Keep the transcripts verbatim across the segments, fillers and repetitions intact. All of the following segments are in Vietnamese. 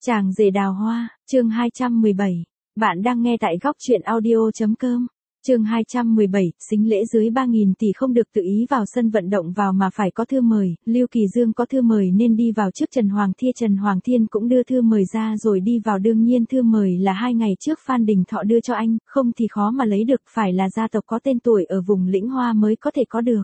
Chàng rể đào hoa, chương hai trăm mười bảy. Bạn đang nghe tại góc truyện audio.com. Chương hai trăm mười bảy, sính lễ dưới ba nghìn tỷ không được tự ý vào sân vận động vào mà phải có thư mời. Lưu Kỳ Dương có thư mời nên đi vào trước Trần Hoàng Thiên. Trần Hoàng Thiên cũng đưa thư mời ra rồi đi vào, đương nhiên thư mời là hai ngày trước Phan Đình Thọ đưa cho anh, không thì khó mà lấy được, phải là gia tộc có tên tuổi ở vùng Lĩnh Hoa mới có thể có được.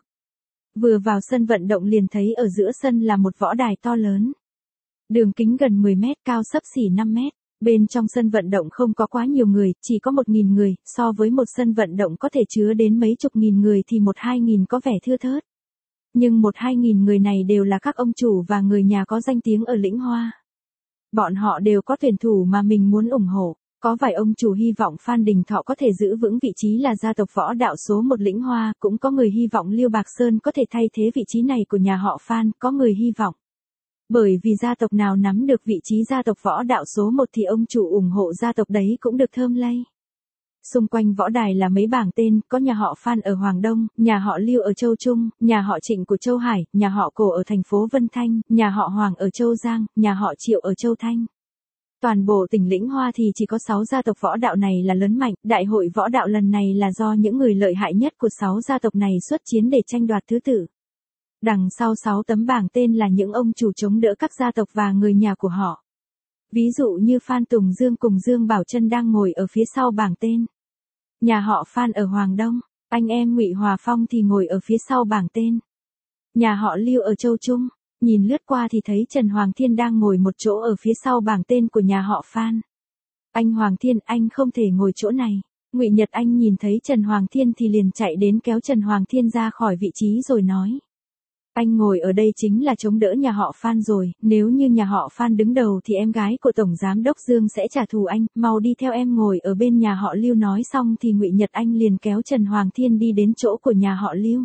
Vừa vào sân vận động liền thấy ở giữa sân là một võ đài to lớn. Đường kính gần mười mét, cao xấp xỉ năm mét. Bên trong sân vận động không có quá nhiều người, chỉ có một nghìn người, so với một sân vận động có thể chứa đến mấy chục nghìn người thì một hai nghìn có vẻ thưa thớt. Nhưng một hai nghìn người này đều là các ông chủ và người nhà có danh tiếng ở Lĩnh Hoa. Bọn họ đều có tuyển thủ mà mình muốn ủng hộ. Có vài ông chủ hy vọng Phan Đình Thọ có thể giữ vững vị trí là gia tộc võ đạo số một Lĩnh Hoa, cũng có người hy vọng Liêu Bạc Sơn có thể thay thế vị trí này của nhà họ Phan, có người hy vọng. Bởi vì gia tộc nào nắm được vị trí gia tộc võ đạo số một thì ông chủ ủng hộ gia tộc đấy cũng được thơm lây. Xung quanh võ đài là mấy bảng tên, có nhà họ Phan ở Hoàng Đông, nhà họ Lưu ở Châu Trung, nhà họ Trịnh của Châu Hải, nhà họ Cổ ở thành phố Vân Thanh, nhà họ Hoàng ở Châu Giang, nhà họ Triệu ở Châu Thanh. Toàn bộ tỉnh Lĩnh Hoa thì chỉ có sáu gia tộc võ đạo này là lớn mạnh, đại hội võ đạo lần này là do những người lợi hại nhất của sáu gia tộc này xuất chiến để tranh đoạt thứ tự. Đằng sau sáu tấm bảng tên là những ông chủ chống đỡ các gia tộc và người nhà của họ. Ví dụ như Phan Tùng Dương cùng Dương Bảo Trân đang ngồi ở phía sau bảng tên. Nhà họ Phan ở Hoàng Đông, anh em Ngụy Hòa Phong thì ngồi ở phía sau bảng tên. Nhà họ Lưu ở Châu Trung, nhìn lướt qua thì thấy Trần Hoàng Thiên đang ngồi một chỗ ở phía sau bảng tên của nhà họ Phan. Anh Hoàng Thiên, anh không thể ngồi chỗ này. Ngụy Nhật Anh nhìn thấy Trần Hoàng Thiên thì liền chạy đến kéo Trần Hoàng Thiên ra khỏi vị trí rồi nói. Anh ngồi ở đây chính là chống đỡ nhà họ Phan rồi, nếu như nhà họ Phan đứng đầu thì em gái của Tổng Giám Đốc Dương sẽ trả thù anh, mau đi theo em ngồi ở bên nhà họ Lưu. Nói xong thì Ngụy Nhật Anh liền kéo Trần Hoàng Thiên đi đến chỗ của nhà họ Lưu.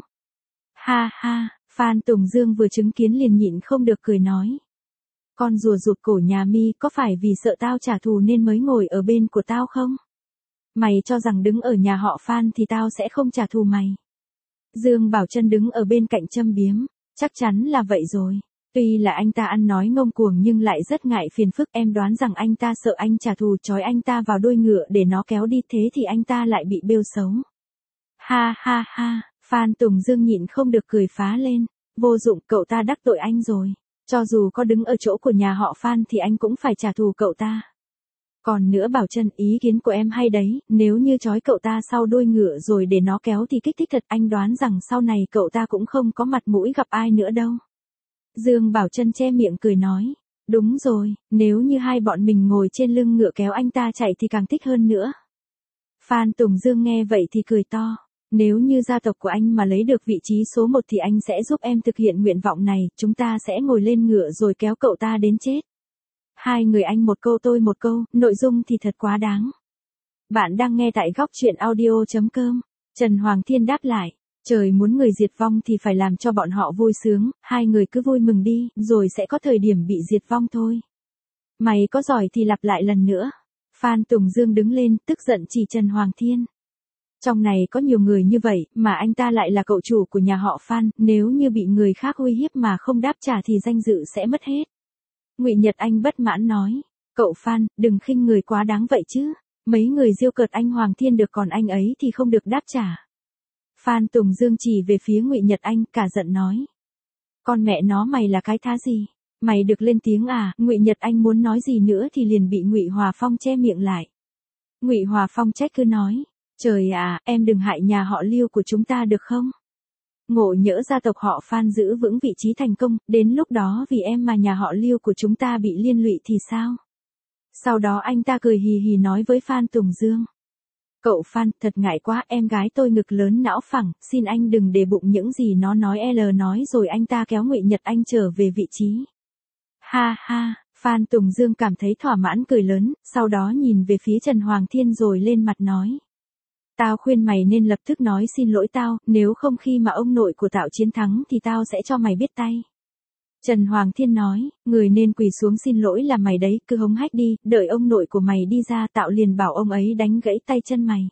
Ha ha, Phan Tùng Dương vừa chứng kiến liền nhịn không được cười nói. Con rùa rụt cổ nhà mi, có phải vì sợ tao trả thù nên mới ngồi ở bên của tao không? Mày cho rằng đứng ở nhà họ Phan thì tao sẽ không trả thù mày. Dương Bảo Trân đứng ở bên cạnh châm biếm. Chắc chắn là vậy rồi. Tuy là anh ta ăn nói ngông cuồng nhưng lại rất ngại phiền phức, em đoán rằng anh ta sợ anh trả thù trói anh ta vào đuôi ngựa để nó kéo đi, thế thì anh ta lại bị bêu xấu. Ha ha ha, Phan Tùng Dương nhịn không được cười phá lên. Vô dụng, cậu ta đắc tội anh rồi. Cho dù có đứng ở chỗ của nhà họ Phan thì anh cũng phải trả thù cậu ta. Còn nữa Bảo Trân, ý kiến của em hay đấy, nếu như trói cậu ta sau đuôi ngựa rồi để nó kéo thì kích thích thật, anh đoán rằng sau này cậu ta cũng không có mặt mũi gặp ai nữa đâu. Dương Bảo Trân che miệng cười nói, đúng rồi, nếu như hai bọn mình ngồi trên lưng ngựa kéo anh ta chạy thì càng thích hơn nữa. Phan Tùng Dương nghe vậy thì cười to, nếu như gia tộc của anh mà lấy được vị trí số một thì anh sẽ giúp em thực hiện nguyện vọng này, chúng ta sẽ ngồi lên ngựa rồi kéo cậu ta đến chết. Hai người anh một câu tôi một câu, nội dung thì thật quá đáng. Bạn đang nghe tại góc truyện audio.com. Trần Hoàng Thiên đáp lại, trời muốn người diệt vong thì phải làm cho bọn họ vui sướng, hai người cứ vui mừng đi, rồi sẽ có thời điểm bị diệt vong thôi. Mày có giỏi thì lặp lại lần nữa. Phan Tùng Dương đứng lên, tức giận chỉ Trần Hoàng Thiên. Trong này có nhiều người như vậy, mà anh ta lại là cậu chủ của nhà họ Phan, nếu như bị người khác uy hiếp mà không đáp trả thì danh dự sẽ mất hết. Ngụy Nhật Anh bất mãn nói, cậu Phan, đừng khinh người quá đáng vậy chứ, mấy người giêu cợt anh Hoàng Thiên được còn anh ấy thì không được đáp trả. Phan Tùng Dương chỉ về phía Ngụy Nhật Anh, cả giận nói, con mẹ nó mày là cái thá gì, mày được lên tiếng à? Ngụy Nhật Anh muốn nói gì nữa thì liền bị Ngụy Hòa Phong che miệng lại. Ngụy Hòa Phong trách cứ nói, trời à, em đừng hại nhà họ Lưu của chúng ta được không? Ngộ nhỡ gia tộc họ Phan giữ vững vị trí thành công, đến lúc đó vì em mà nhà họ Lưu của chúng ta bị liên lụy thì sao? Sau đó anh ta cười hì hì nói với Phan Tùng Dương. Cậu Phan, thật ngại quá, em gái tôi ngực lớn não phẳng, xin anh đừng để bụng những gì nó nói L nói rồi anh ta kéo Ngụy Nhật Anh trở về vị trí. Ha ha, Phan Tùng Dương cảm thấy thỏa mãn cười lớn, sau đó nhìn về phía Trần Hoàng Thiên rồi lên mặt nói. Tao khuyên mày nên lập tức nói xin lỗi tao, nếu không khi mà ông nội của tao chiến thắng thì tao sẽ cho mày biết tay. Trần Hoàng Thiên nói, người nên quỳ xuống xin lỗi là mày đấy, cứ hống hách đi, đợi ông nội của mày đi ra tao liền bảo ông ấy đánh gãy tay chân mày.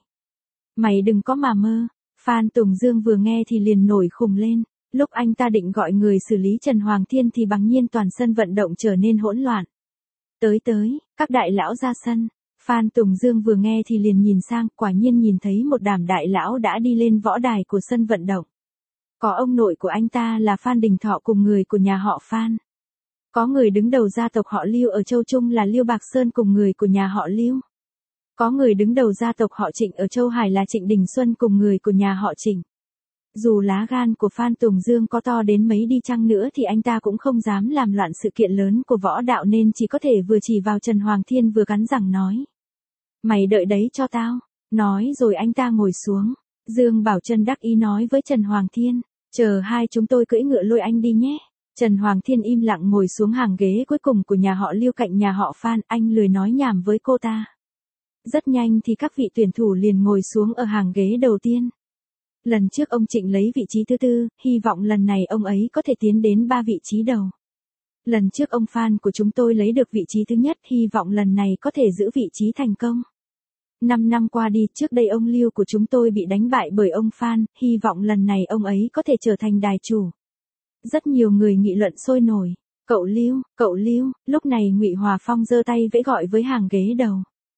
Mày đừng có mà mơ. Phan Tùng Dương vừa nghe thì liền nổi khùng lên, lúc anh ta định gọi người xử lý Trần Hoàng Thiên thì bỗng nhiên toàn sân vận động trở nên hỗn loạn. Tới tới, các đại lão ra sân. Phan Tùng Dương vừa nghe thì liền nhìn sang, quả nhiên nhìn thấy một đám đại lão đã đi lên võ đài của sân vận động. Có ông nội của anh ta là Phan Đình Thọ cùng người của nhà họ Phan. Có người đứng đầu gia tộc họ Lưu ở Châu Trung là Lưu Bạc Sơn cùng người của nhà họ Lưu. Có người đứng đầu gia tộc họ Trịnh ở Châu Hải là Trịnh Đình Xuân cùng người của nhà họ Trịnh. Dù lá gan của Phan Tùng Dương có to đến mấy đi chăng nữa thì anh ta cũng không dám làm loạn sự kiện lớn của võ đạo nên chỉ có thể vừa chỉ vào Trần Hoàng Thiên vừa cắn răng nói. Mày đợi đấy cho tao. Nói rồi anh ta ngồi xuống. Dương Bảo Trân đắc ý nói với Trần Hoàng Thiên. Chờ hai chúng tôi cưỡi ngựa lôi anh đi nhé. Trần Hoàng Thiên im lặng ngồi xuống hàng ghế cuối cùng của nhà họ Lưu cạnh nhà họ Phan. Anh lười nói nhảm với cô ta. Rất nhanh thì các vị tuyển thủ liền ngồi xuống ở hàng ghế đầu tiên. Lần trước ông Trịnh lấy vị trí thứ tư, hy vọng lần này ông ấy có thể tiến đến ba vị trí đầu. Lần trước ông Phan của chúng tôi lấy được vị trí thứ nhất, hy vọng lần này có thể giữ vị trí thành công. Năm năm qua đi, trước đây ông Lưu của chúng tôi bị đánh bại bởi ông Phan, hy vọng lần này ông ấy có thể trở thành đài chủ. Rất nhiều người nghị luận sôi nổi. Cậu Lưu, cậu Lưu, lúc này Ngụy Hòa Phong giơ tay vẫy gọi với hàng ghế đầu.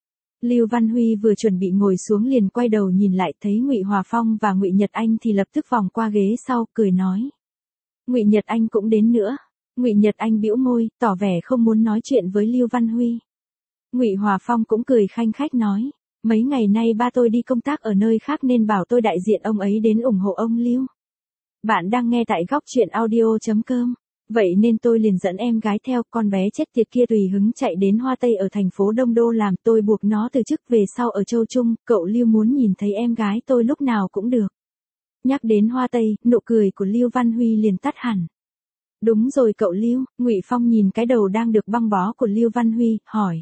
Lưu Văn Huy vừa chuẩn bị ngồi xuống liền quay đầu nhìn lại thấy Ngụy Hòa Phong và Ngụy Nhật Anh thì lập tức vòng qua ghế sau, cười nói. Ngụy Nhật Anh cũng đến nữa. Ngụy Nhật Anh bĩu môi, tỏ vẻ không muốn nói chuyện với Lưu Văn Huy. Ngụy Hòa Phong cũng cười khanh khách nói. Mấy ngày nay ba tôi đi công tác ở nơi khác nên bảo tôi đại diện ông ấy đến ủng hộ ông Lưu. Bạn đang nghe tại góc truyện audio chấm com. Vậy nên tôi liền dẫn em gái theo, con bé chết tiệt kia tùy hứng chạy đến Hoa Tây ở thành phố Đông Đô làm, tôi buộc nó từ chức về sau ở Châu Trung, cậu Lưu muốn nhìn thấy em gái tôi lúc nào cũng được. Nhắc đến Hoa Tây, nụ cười của Lưu Văn Huy liền tắt hẳn. Đúng rồi cậu Lưu, Ngụy Phong nhìn cái đầu đang được băng bó của Lưu Văn Huy, hỏi.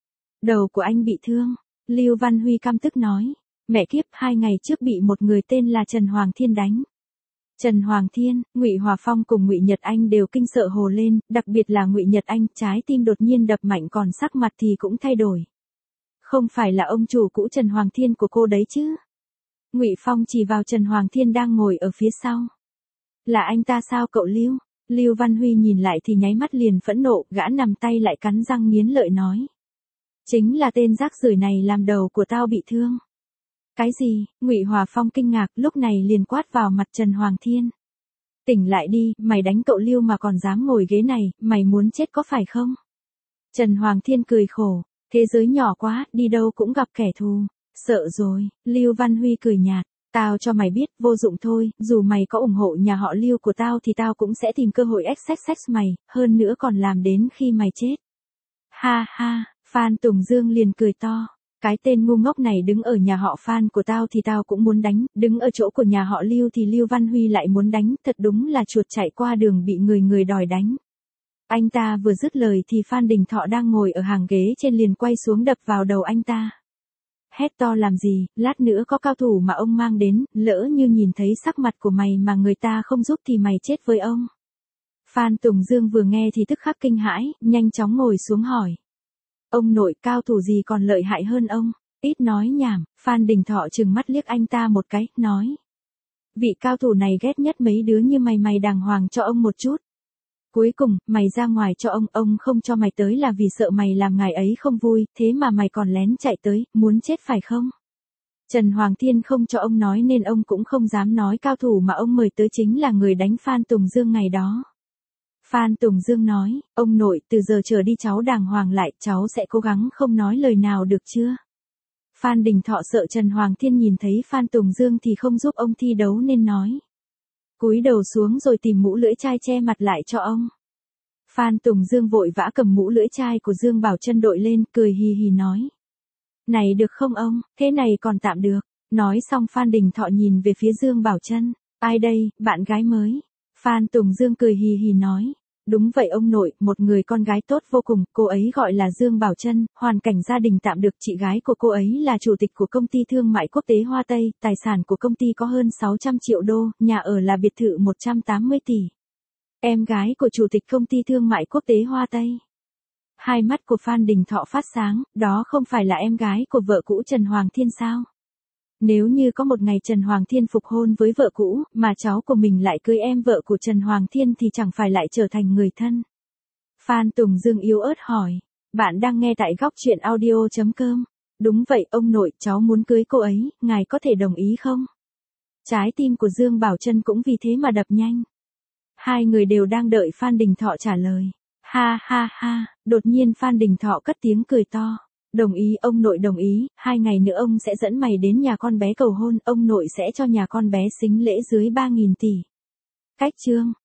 Đầu của anh bị thương. Lưu Văn Huy căm tức nói. Mẹ kiếp, hai ngày trước bị một người tên là Trần Hoàng Thiên đánh. Trần Hoàng Thiên, Ngụy Hòa Phong cùng Ngụy Nhật Anh đều kinh sợ hồ lên, đặc biệt là Ngụy Nhật Anh, trái tim đột nhiên đập mạnh còn sắc mặt thì cũng thay đổi. Không phải là ông chủ cũ Trần Hoàng Thiên của cô đấy chứ? Ngụy Phong chỉ vào Trần Hoàng Thiên đang ngồi ở phía sau. Là anh ta sao cậu Lưu? Lưu Văn Huy nhìn lại thì nháy mắt liền phẫn nộ, gã nằm tay lại cắn răng nghiến lợi nói. Chính là tên rác rưởi này làm đầu của tao bị thương. Cái gì? Ngụy Hòa Phong kinh ngạc, lúc này liền quát vào mặt Trần Hoàng Thiên. Tỉnh lại đi, mày đánh cậu Lưu mà còn dám ngồi ghế này, mày muốn chết có phải không? Trần Hoàng Thiên cười khổ, thế giới nhỏ quá, đi đâu cũng gặp kẻ thù. Sợ rồi, Lưu Văn Huy cười nhạt, tao cho mày biết, vô dụng thôi, dù mày có ủng hộ nhà họ Lưu của tao thì tao cũng sẽ tìm cơ hội ép xách xách mày, hơn nữa còn làm đến khi mày chết. Ha ha, Phan Tùng Dương liền cười to. Cái tên ngu ngốc này đứng ở nhà họ Phan của tao thì tao cũng muốn đánh, đứng ở chỗ của nhà họ Lưu thì Lưu Văn Huy lại muốn đánh, thật đúng là chuột chạy qua đường bị người người đòi đánh. Anh ta vừa dứt lời thì Phan Đình Thọ đang ngồi ở hàng ghế trên liền quay xuống đập vào đầu anh ta. Hét to làm gì, lát nữa có cao thủ mà ông mang đến, lỡ như nhìn thấy sắc mặt của mày mà người ta không giúp thì mày chết với ông. Phan Tùng Dương vừa nghe thì tức khắc kinh hãi, nhanh chóng ngồi xuống hỏi. Ông nội, cao thủ gì còn lợi hại hơn ông? Ít nói nhảm, Phan Đình Thọ trừng mắt liếc anh ta một cái, nói. Vị cao thủ này ghét nhất mấy đứa như mày mày đàng hoàng cho ông một chút. Cuối cùng, mày ra ngoài cho ông, ông không cho mày tới là vì sợ mày làm ngài ấy không vui, thế mà mày còn lén chạy tới, muốn chết phải không? Trần Hoàng Thiên không cho ông nói nên ông cũng không dám nói cao thủ mà ông mời tới chính là người đánh Phan Tùng Dương ngày đó. Phan Tùng Dương nói, ông nội, từ giờ trở đi cháu đàng hoàng lại, cháu sẽ cố gắng không nói lời nào được chưa? Phan Đình Thọ sợ Trần Hoàng Thiên nhìn thấy Phan Tùng Dương thì không giúp ông thi đấu nên nói. Cúi đầu xuống rồi tìm mũ lưỡi chai che mặt lại cho ông. Phan Tùng Dương vội vã cầm mũ lưỡi chai của Dương Bảo Trân đội lên, cười hì hì nói. Này được không ông, thế này còn tạm được. Nói xong Phan Đình Thọ nhìn về phía Dương Bảo Trân. Ai đây, bạn gái mới? Phan Tùng Dương cười hì hì nói. Đúng vậy ông nội, một người con gái tốt vô cùng, cô ấy gọi là Dương Bảo Trân, hoàn cảnh gia đình tạm được, chị gái của cô ấy là chủ tịch của công ty thương mại quốc tế Hoa Tây, tài sản của công ty có hơn sáu trăm triệu đô, nhà ở là biệt thự một trăm tám mươi tỷ. Em gái của chủ tịch công ty thương mại quốc tế Hoa Tây. Hai mắt của Phan Đình Thọ phát sáng, đó không phải là em gái của vợ cũ Trần Hoàng Thiên sao? Nếu như có một ngày Trần Hoàng Thiên phục hôn với vợ cũ, mà cháu của mình lại cưới em vợ của Trần Hoàng Thiên thì chẳng phải lại trở thành người thân. Phan Tùng Dương yếu ớt hỏi. Bạn đang nghe tại góc chuyện audio chấm com. Đúng vậy ông nội, cháu muốn cưới cô ấy, ngài có thể đồng ý không? Trái tim của Dương Bảo Trân cũng vì thế mà đập nhanh. Hai người đều đang đợi Phan Đình Thọ trả lời. Ha ha ha, đột nhiên Phan Đình Thọ cất tiếng cười to. Đồng ý, ông nội đồng ý, hai ngày nữa ông sẽ dẫn mày đến nhà con bé cầu hôn, ông nội sẽ cho nhà con bé sính lễ dưới ba nghìn tỷ. Cách chương.